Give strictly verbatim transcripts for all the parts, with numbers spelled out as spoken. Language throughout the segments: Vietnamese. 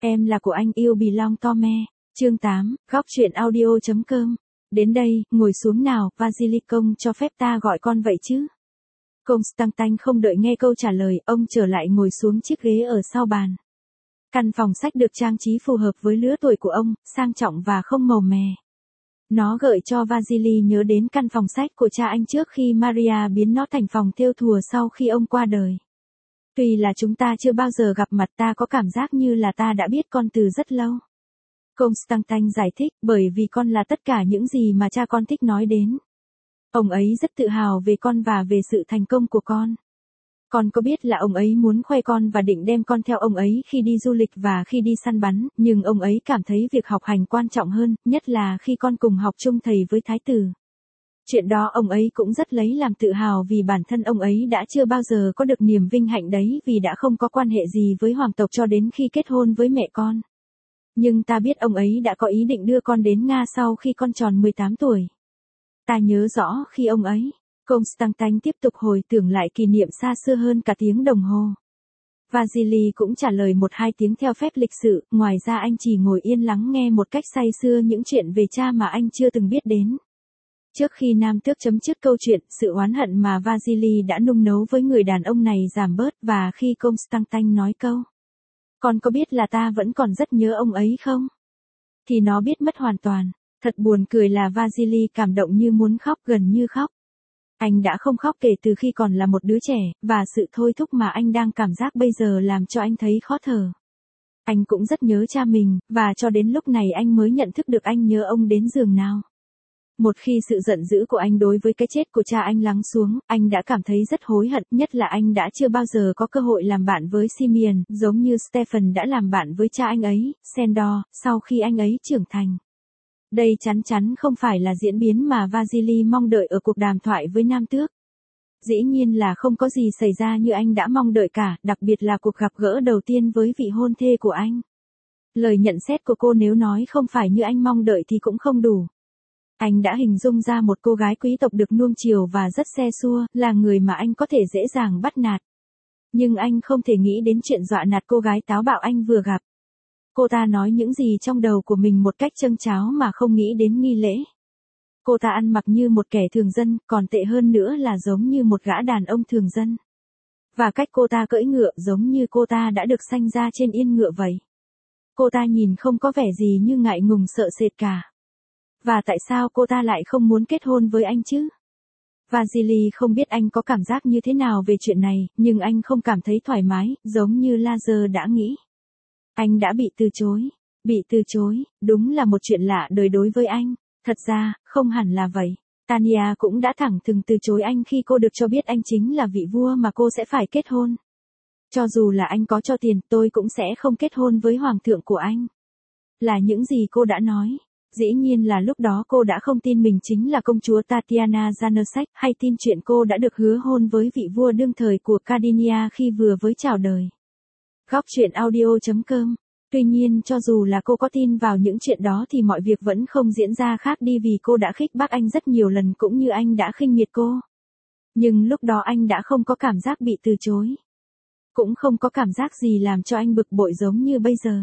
Em là của anh yêu belong to me. Chương tám, góc truyện audio chấm com. Đến đây, ngồi xuống nào, Vasily công cho phép ta gọi con vậy chứ? Constantine không đợi nghe câu trả lời, ông trở lại ngồi xuống chiếc ghế ở sau bàn. Căn phòng sách được trang trí phù hợp với lứa tuổi của ông, sang trọng và không màu mè. Nó gợi cho Vasily nhớ đến căn phòng sách của cha anh trước khi Maria biến nó thành phòng thêu thùa sau khi ông qua đời. Tuy là chúng ta chưa bao giờ gặp mặt, ta có cảm giác như là ta đã biết con từ rất lâu. Constantine giải thích, bởi vì con là tất cả những gì mà cha con thích nói đến. Ông ấy rất tự hào về con và về sự thành công của con. Con có biết là ông ấy muốn khoe con và định đem con theo ông ấy khi đi du lịch và khi đi săn bắn, nhưng ông ấy cảm thấy việc học hành quan trọng hơn, nhất là khi con cùng học chung thầy với thái tử. Chuyện đó ông ấy cũng rất lấy làm tự hào vì bản thân ông ấy đã chưa bao giờ có được niềm vinh hạnh đấy vì đã không có quan hệ gì với hoàng tộc cho đến khi kết hôn với mẹ con. Nhưng ta biết ông ấy đã có ý định đưa con đến Nga sau khi con tròn mười tám tuổi. Ta nhớ rõ khi ông ấy, Constantine tiếp tục hồi tưởng lại kỷ niệm xa xưa hơn cả tiếng đồng hồ. Vasily cũng trả lời một hai tiếng theo phép lịch sự, ngoài ra anh chỉ ngồi yên lắng nghe một cách say sưa những chuyện về cha mà anh chưa từng biết đến. Trước khi nam tước chấm dứt câu chuyện, sự oán hận mà Vasily đã nung nấu với người đàn ông này giảm bớt và khi Constantine nói câu, con có biết là ta vẫn còn rất nhớ ông ấy không? Thì nó biết mất hoàn toàn. Thật buồn cười là Vasily cảm động như muốn khóc, gần như khóc. Anh đã không khóc kể từ khi còn là một đứa trẻ, và sự thôi thúc mà anh đang cảm giác bây giờ làm cho anh thấy khó thở. Anh cũng rất nhớ cha mình, và cho đến lúc này anh mới nhận thức được anh nhớ ông đến giường nào. Một khi sự giận dữ của anh đối với cái chết của cha anh lắng xuống, anh đã cảm thấy rất hối hận, nhất là anh đã chưa bao giờ có cơ hội làm bạn với Simeon, giống như Stephen đã làm bạn với cha anh ấy, Sandor, sau khi anh ấy trưởng thành. Đây chắn chắn không phải là diễn biến mà Vasily mong đợi ở cuộc đàm thoại với nam tước. Dĩ nhiên là không có gì xảy ra như anh đã mong đợi cả, đặc biệt là cuộc gặp gỡ đầu tiên với vị hôn thê của anh. Lời nhận xét của cô nếu nói không phải như anh mong đợi thì cũng không đủ. Anh đã hình dung ra một cô gái quý tộc được nuông chiều và rất se xua, là người mà anh có thể dễ dàng bắt nạt. Nhưng anh không thể nghĩ đến chuyện dọa nạt cô gái táo bạo anh vừa gặp. Cô ta nói những gì trong đầu của mình một cách châng cháo mà không nghĩ đến nghi lễ. Cô ta ăn mặc như một kẻ thường dân, còn tệ hơn nữa là giống như một gã đàn ông thường dân. Và cách cô ta cưỡi ngựa giống như cô ta đã được sanh ra trên yên ngựa vậy. Cô ta nhìn không có vẻ gì như ngại ngùng sợ sệt cả. Và tại sao cô ta lại không muốn kết hôn với anh chứ? Vasily không biết anh có cảm giác như thế nào về chuyện này, nhưng anh không cảm thấy thoải mái, giống như Lazar đã nghĩ. Anh đã bị từ chối. Bị từ chối, đúng là một chuyện lạ đời đối với anh. Thật ra, không hẳn là vậy. Tania cũng đã thẳng thừng từ chối anh khi cô được cho biết anh chính là vị vua mà cô sẽ phải kết hôn. Cho dù là anh có cho tiền, tôi cũng sẽ không kết hôn với hoàng thượng của anh. Là những gì cô đã nói. Dĩ nhiên là lúc đó cô đã không tin mình chính là công chúa Tatiana Januszek, hay tin chuyện cô đã được hứa hôn với vị vua đương thời của Cardinia khi vừa mới chào đời. Góc truyện audio chấm com. Tuy nhiên cho dù là cô có tin vào những chuyện đó thì mọi việc vẫn không diễn ra khác đi vì cô đã khích bác anh rất nhiều lần cũng như anh đã khinh miệt cô. Nhưng lúc đó anh đã không có cảm giác bị từ chối. Cũng không có cảm giác gì làm cho anh bực bội giống như bây giờ.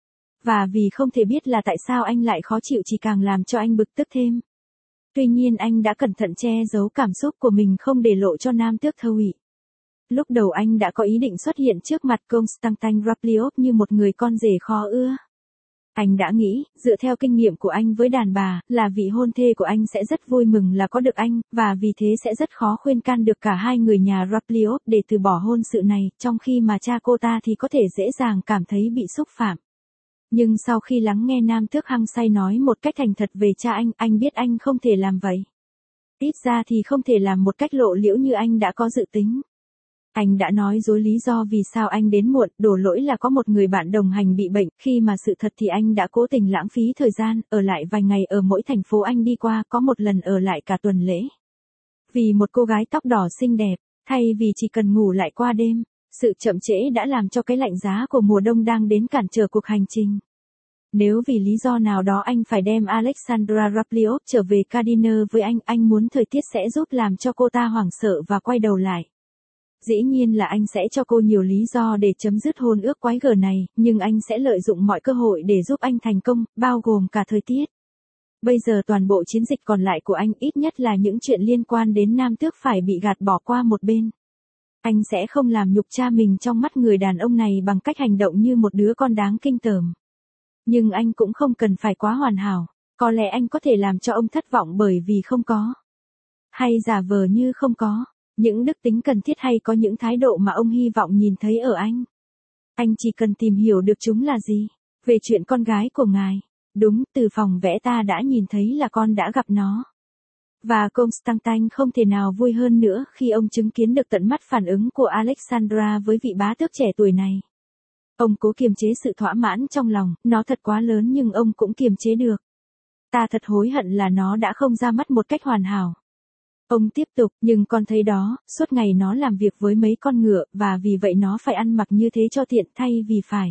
Và vì không thể biết là tại sao anh lại khó chịu chỉ càng làm cho anh bực tức thêm. Tuy nhiên anh đã cẩn thận che giấu cảm xúc của mình không để lộ cho nam tước thâu ủy. Lúc đầu anh đã có ý định xuất hiện trước mặt Constantine Rapliov như một người con rể khó ưa. Anh đã nghĩ, dựa theo kinh nghiệm của anh với đàn bà, là vị hôn thê của anh sẽ rất vui mừng là có được anh, và vì thế sẽ rất khó khuyên can được cả hai người nhà Rapliov để từ bỏ hôn sự này, trong khi mà cha cô ta thì có thể dễ dàng cảm thấy bị xúc phạm. Nhưng sau khi lắng nghe nam tước hăng say nói một cách thành thật về cha anh, anh biết anh không thể làm vậy. Ít ra thì không thể làm một cách lộ liễu như anh đã có dự tính. Anh đã nói dối lý do vì sao anh đến muộn, đổ lỗi là có một người bạn đồng hành bị bệnh, khi mà sự thật thì anh đã cố tình lãng phí thời gian, ở lại vài ngày ở mỗi thành phố anh đi qua, có một lần ở lại cả tuần lễ. Vì một cô gái tóc đỏ xinh đẹp, thay vì chỉ cần ngủ lại qua đêm, sự chậm trễ đã làm cho cái lạnh giá của mùa đông đang đến cản trở cuộc hành trình. Nếu vì lý do nào đó anh phải đem Alexandra Rapliov trở về Cardiner với anh, anh muốn thời tiết sẽ giúp làm cho cô ta hoảng sợ và quay đầu lại. Dĩ nhiên là anh sẽ cho cô nhiều lý do để chấm dứt hôn ước quái gở này, nhưng anh sẽ lợi dụng mọi cơ hội để giúp anh thành công, bao gồm cả thời tiết. Bây giờ toàn bộ chiến dịch còn lại của anh ít nhất là những chuyện liên quan đến Nam Tước phải bị gạt bỏ qua một bên. Anh sẽ không làm nhục cha mình trong mắt người đàn ông này bằng cách hành động như một đứa con đáng kinh tởm. Nhưng anh cũng không cần phải quá hoàn hảo, có lẽ anh có thể làm cho ông thất vọng bởi vì không có. Hay giả vờ như không có, những đức tính cần thiết hay có những thái độ mà ông hy vọng nhìn thấy ở anh. Anh chỉ cần tìm hiểu được chúng là gì. Về chuyện con gái của ngài. Đúng, từ phòng vẽ ta đã nhìn thấy là con đã gặp nó. Và Constantine không thể nào vui hơn nữa khi ông chứng kiến được tận mắt phản ứng của Alexandra với vị bá tước trẻ tuổi này. Ông cố kiềm chế sự thỏa mãn trong lòng, nó thật quá lớn nhưng ông cũng kiềm chế được. Ta thật hối hận là nó đã không ra mắt một cách hoàn hảo. Ông tiếp tục, nhưng con thấy đó, suốt ngày nó làm việc với mấy con ngựa, và vì vậy nó phải ăn mặc như thế cho tiện thay vì phải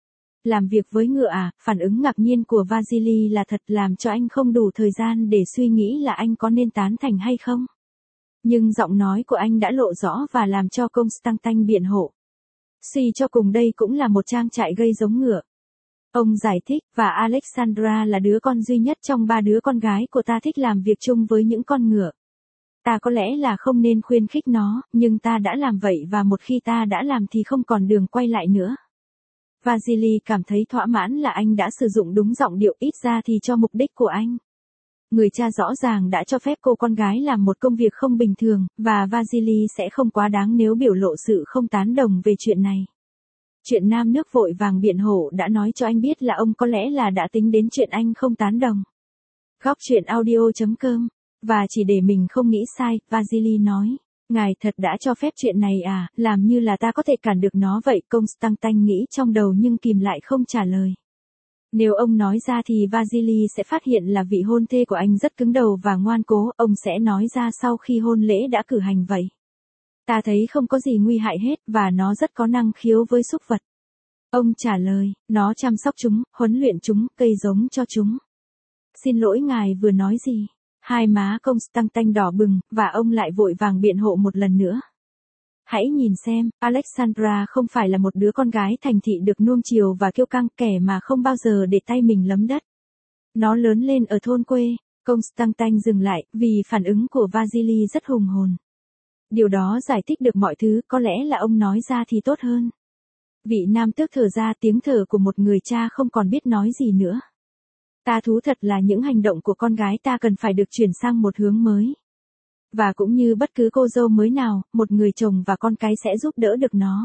làm việc với ngựa à. Phản ứng ngạc nhiên của Vasily là thật làm cho anh không đủ thời gian để suy nghĩ là anh có nên tán thành hay không. Nhưng giọng nói của anh đã lộ rõ và làm cho Constantine biện hộ. Suy cho cùng đây cũng là một trang trại gây giống ngựa. Ông giải thích, và Alexandra là đứa con duy nhất trong ba đứa con gái của ta thích làm việc chung với những con ngựa. Ta có lẽ là không nên khuyến khích nó, nhưng ta đã làm vậy và một khi ta đã làm thì không còn đường quay lại nữa. Vasily cảm thấy thỏa mãn là anh đã sử dụng đúng giọng điệu, ít ra thì cho mục đích của anh. Người cha rõ ràng đã cho phép cô con gái làm một công việc không bình thường, và Vasily sẽ không quá đáng nếu biểu lộ sự không tán đồng về chuyện này. Chuyện nam nước vội vàng biện hộ đã nói cho anh biết là ông có lẽ là đã tính đến chuyện anh không tán đồng. Góc truyện audio chấm com. Và chỉ để mình không nghĩ sai, Vasily nói. Ngài thật đã cho phép chuyện này à, làm như là ta có thể cản được nó vậy. Constantine nghĩ trong đầu nhưng kìm lại không trả lời. Nếu ông nói ra thì Vasily sẽ phát hiện là vị hôn thê của anh rất cứng đầu và ngoan cố, ông sẽ nói ra sau khi hôn lễ đã cử hành vậy. Ta thấy không có gì nguy hại hết và nó rất có năng khiếu với súc vật. Ông trả lời, nó chăm sóc chúng, huấn luyện chúng, cây giống cho chúng. Xin lỗi ngài vừa nói gì? Hai má Constantine đỏ bừng, và ông lại vội vàng biện hộ một lần nữa. Hãy nhìn xem, Alexandra không phải là một đứa con gái thành thị được nuông chiều và kiêu căng, kẻ mà không bao giờ để tay mình lấm đất. Nó lớn lên ở thôn quê. Constantine dừng lại, vì phản ứng của Vasily rất hùng hồn. Điều đó giải thích được mọi thứ, có lẽ là ông nói ra thì tốt hơn. Vị nam tước thở ra, tiếng thở của một người cha không còn biết nói gì nữa. Ta thú thật là những hành động của con gái ta cần phải được chuyển sang một hướng mới. Và cũng như bất cứ cô dâu mới nào, một người chồng và con cái sẽ giúp đỡ được nó.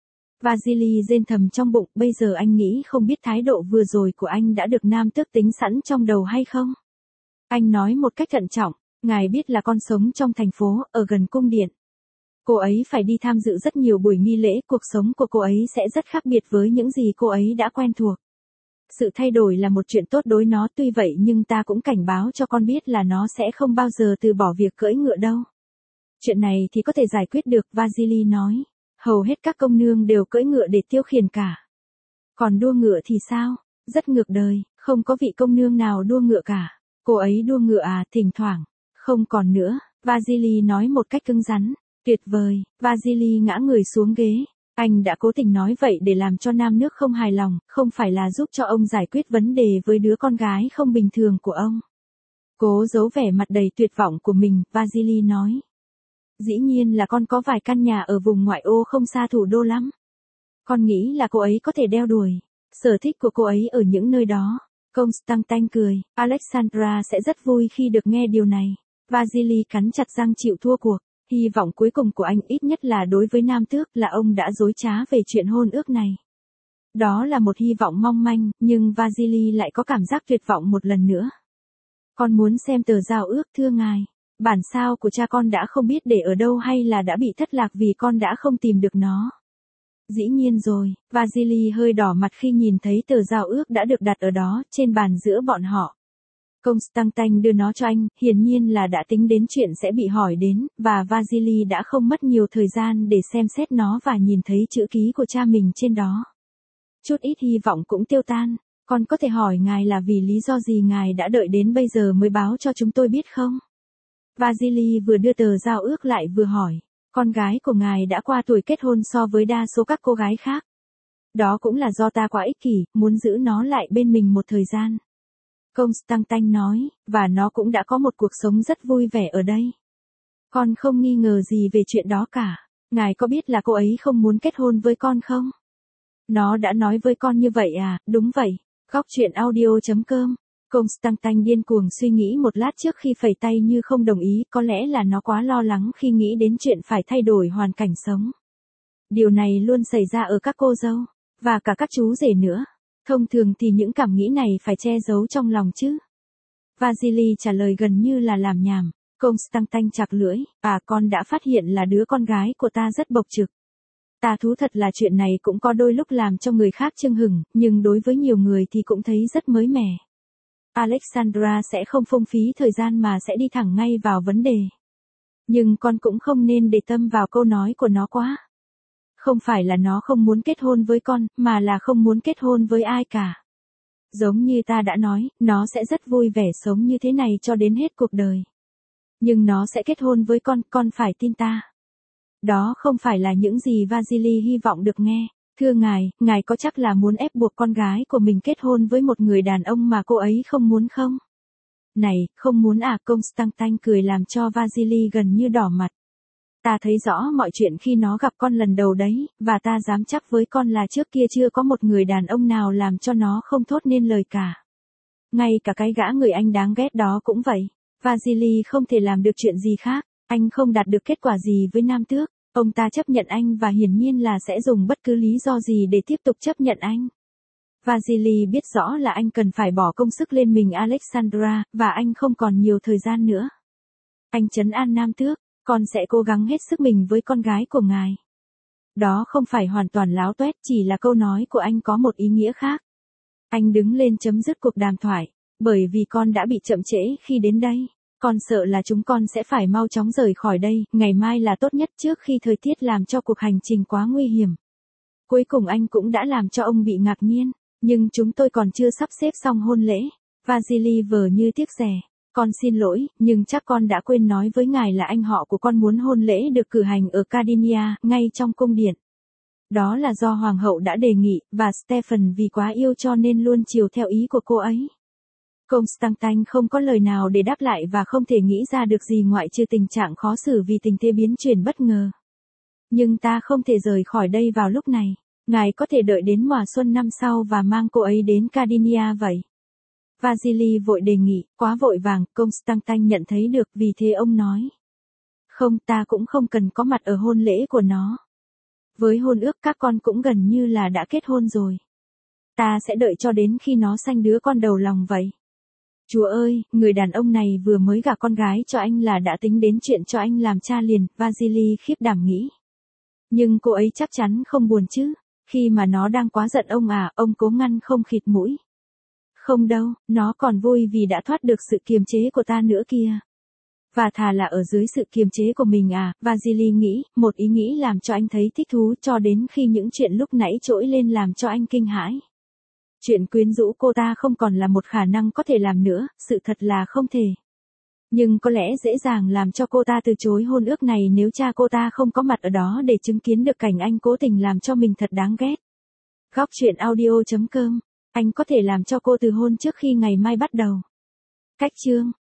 Vasily rên thầm trong bụng, bây giờ anh nghĩ không biết thái độ vừa rồi của anh đã được nam tước tính sẵn trong đầu hay không? Anh nói một cách thận trọng, ngài biết là con sống trong thành phố, ở gần cung điện. Cô ấy phải đi tham dự rất nhiều buổi nghi lễ, cuộc sống của cô ấy sẽ rất khác biệt với những gì cô ấy đã quen thuộc. Sự thay đổi là một chuyện tốt đối nó, tuy vậy nhưng ta cũng cảnh báo cho con biết là nó sẽ không bao giờ từ bỏ việc cưỡi ngựa đâu. Chuyện này thì có thể giải quyết được, Vasily nói. Hầu hết các công nương đều cưỡi ngựa để tiêu khiển cả. Còn đua ngựa thì sao? Rất ngược đời, không có vị công nương nào đua ngựa cả. Cô ấy đua ngựa à, thỉnh thoảng. Không còn nữa, Vasily nói một cách cứng rắn. Tuyệt vời, Vasily ngã người xuống ghế. Anh đã cố tình nói vậy để làm cho nam nước không hài lòng, không phải là giúp cho ông giải quyết vấn đề với đứa con gái không bình thường của ông. Cố giấu vẻ mặt đầy tuyệt vọng của mình, Vasily nói. Dĩ nhiên là con có vài căn nhà ở vùng ngoại ô không xa thủ đô lắm. Con nghĩ là cô ấy có thể đeo đuổi sở thích của cô ấy ở những nơi đó. Constantine cười, Alexandra sẽ rất vui khi được nghe điều này. Vasily cắn chặt răng chịu thua cuộc. Hy vọng cuối cùng của anh ít nhất là đối với nam tước là ông đã dối trá về chuyện hôn ước này. Đó là một hy vọng mong manh, nhưng Vasily lại có cảm giác tuyệt vọng một lần nữa. Con muốn xem tờ giao ước thưa ngài. Bản sao của cha con đã không biết để ở đâu hay là đã bị thất lạc vì con đã không tìm được nó. Dĩ nhiên rồi, Vasily hơi đỏ mặt khi nhìn thấy tờ giao ước đã được đặt ở đó, trên bàn giữa bọn họ. Constantine đưa nó cho anh, hiển nhiên là đã tính đến chuyện sẽ bị hỏi đến, và Vasily đã không mất nhiều thời gian để xem xét nó và nhìn thấy chữ ký của cha mình trên đó. Chút ít hy vọng cũng tiêu tan. Con có thể hỏi ngài là vì lý do gì ngài đã đợi đến bây giờ mới báo cho chúng tôi biết không? Vasily vừa đưa tờ giao ước lại vừa hỏi. Con gái của ngài đã qua tuổi kết hôn so với đa số các cô gái khác. Đó cũng là do ta quá ích kỷ, muốn giữ nó lại bên mình một thời gian. Constantine nói, và nó cũng đã có một cuộc sống rất vui vẻ ở đây. Con không nghi ngờ gì về chuyện đó cả. Ngài có biết là cô ấy không muốn kết hôn với con không? Nó đã nói với con như vậy à? Đúng vậy. Góc truyện audio chấm com. Constantine điên cuồng suy nghĩ một lát trước khi phẩy tay như không đồng ý, có lẽ là nó quá lo lắng khi nghĩ đến chuyện phải thay đổi hoàn cảnh sống. Điều này luôn xảy ra ở các cô dâu, và cả các chú rể nữa. Thông thường thì những cảm nghĩ này phải che giấu trong lòng chứ. Vasily trả lời gần như là làm nhảm. Constantine chặt lưỡi, à con đã phát hiện là đứa con gái của ta rất bộc trực. Ta thú thật là chuyện này cũng có đôi lúc làm cho người khác chưng hửng, nhưng đối với nhiều người thì cũng thấy rất mới mẻ. Alexandra sẽ không phung phí thời gian mà sẽ đi thẳng ngay vào vấn đề. Nhưng con cũng không nên để tâm vào câu nói của nó quá. Không phải là nó không muốn kết hôn với con, mà là không muốn kết hôn với ai cả. Giống như ta đã nói, nó sẽ rất vui vẻ sống như thế này cho đến hết cuộc đời. Nhưng nó sẽ kết hôn với con, con phải tin ta. Đó không phải là những gì Vasily hy vọng được nghe. Thưa ngài, ngài có chắc là muốn ép buộc con gái của mình kết hôn với một người đàn ông mà cô ấy không muốn không? Này, không muốn à? Constantine cười làm cho Vasily gần như đỏ mặt. Ta thấy rõ mọi chuyện khi nó gặp con lần đầu đấy, và ta dám chắc với con là trước kia chưa có một người đàn ông nào làm cho nó không thốt nên lời cả. Ngay cả cái gã người Anh đáng ghét đó cũng vậy. Vasily không thể làm được chuyện gì khác, anh không đạt được kết quả gì với nam tước, ông ta chấp nhận anh và hiển nhiên là sẽ dùng bất cứ lý do gì để tiếp tục chấp nhận anh. Vasily biết rõ là anh cần phải bỏ công sức lên mình Alexandra, và anh không còn nhiều thời gian nữa. Anh trấn an nam tước, con sẽ cố gắng hết sức mình với con gái của ngài. Đó không phải hoàn toàn láo tuét, chỉ là câu nói của anh có một ý nghĩa khác. Anh đứng lên chấm dứt cuộc đàm thoại, bởi vì con đã bị chậm trễ khi đến đây. Con sợ là chúng con sẽ phải mau chóng rời khỏi đây, ngày mai là tốt nhất trước khi thời tiết làm cho cuộc hành trình quá nguy hiểm. Cuối cùng anh cũng đã làm cho ông bị ngạc nhiên, nhưng chúng tôi còn chưa sắp xếp xong hôn lễ. Vasily vờ như tiếc rẻ. Con xin lỗi, nhưng chắc con đã quên nói với ngài là anh họ của con muốn hôn lễ được cử hành ở Cardinia, ngay trong cung điện. Đó là do hoàng hậu đã đề nghị, và Stephen vì quá yêu cho nên luôn chiều theo ý của cô ấy. Constantine không có lời nào để đáp lại và không thể nghĩ ra được gì ngoại trừ tình trạng khó xử vì tình thế biến chuyển bất ngờ. Nhưng ta không thể rời khỏi đây vào lúc này. Ngài có thể đợi đến mùa xuân năm sau và mang cô ấy đến Cardinia vậy. Vasily vội đề nghị, quá vội vàng, Constantine nhận thấy được, vì thế ông nói. Không, ta cũng không cần có mặt ở hôn lễ của nó. Với hôn ước các con cũng gần như là đã kết hôn rồi. Ta sẽ đợi cho đến khi nó sanh đứa con đầu lòng vậy. Chúa ơi, người đàn ông này vừa mới gả con gái cho anh là đã tính đến chuyện cho anh làm cha liền, Vasily khiếp đảm nghĩ. Nhưng cô ấy chắc chắn không buồn chứ, khi mà nó đang quá giận ông à, ông cố ngăn không khịt mũi. Không đâu, nó còn vui vì đã thoát được sự kiềm chế của ta nữa kia. Và thà là ở dưới sự kiềm chế của mình à, Vasily nghĩ, một ý nghĩ làm cho anh thấy thích thú cho đến khi những chuyện lúc nãy trỗi lên làm cho anh kinh hãi. Chuyện quyến rũ cô ta không còn là một khả năng có thể làm nữa, sự thật là không thể. Nhưng có lẽ dễ dàng làm cho cô ta từ chối hôn ước này nếu cha cô ta không có mặt ở đó để chứng kiến được cảnh anh cố tình làm cho mình thật đáng ghét. Góc truyện audio chấm com. Anh có thể làm cho cô từ hôn trước khi ngày mai bắt đầu. Cách chương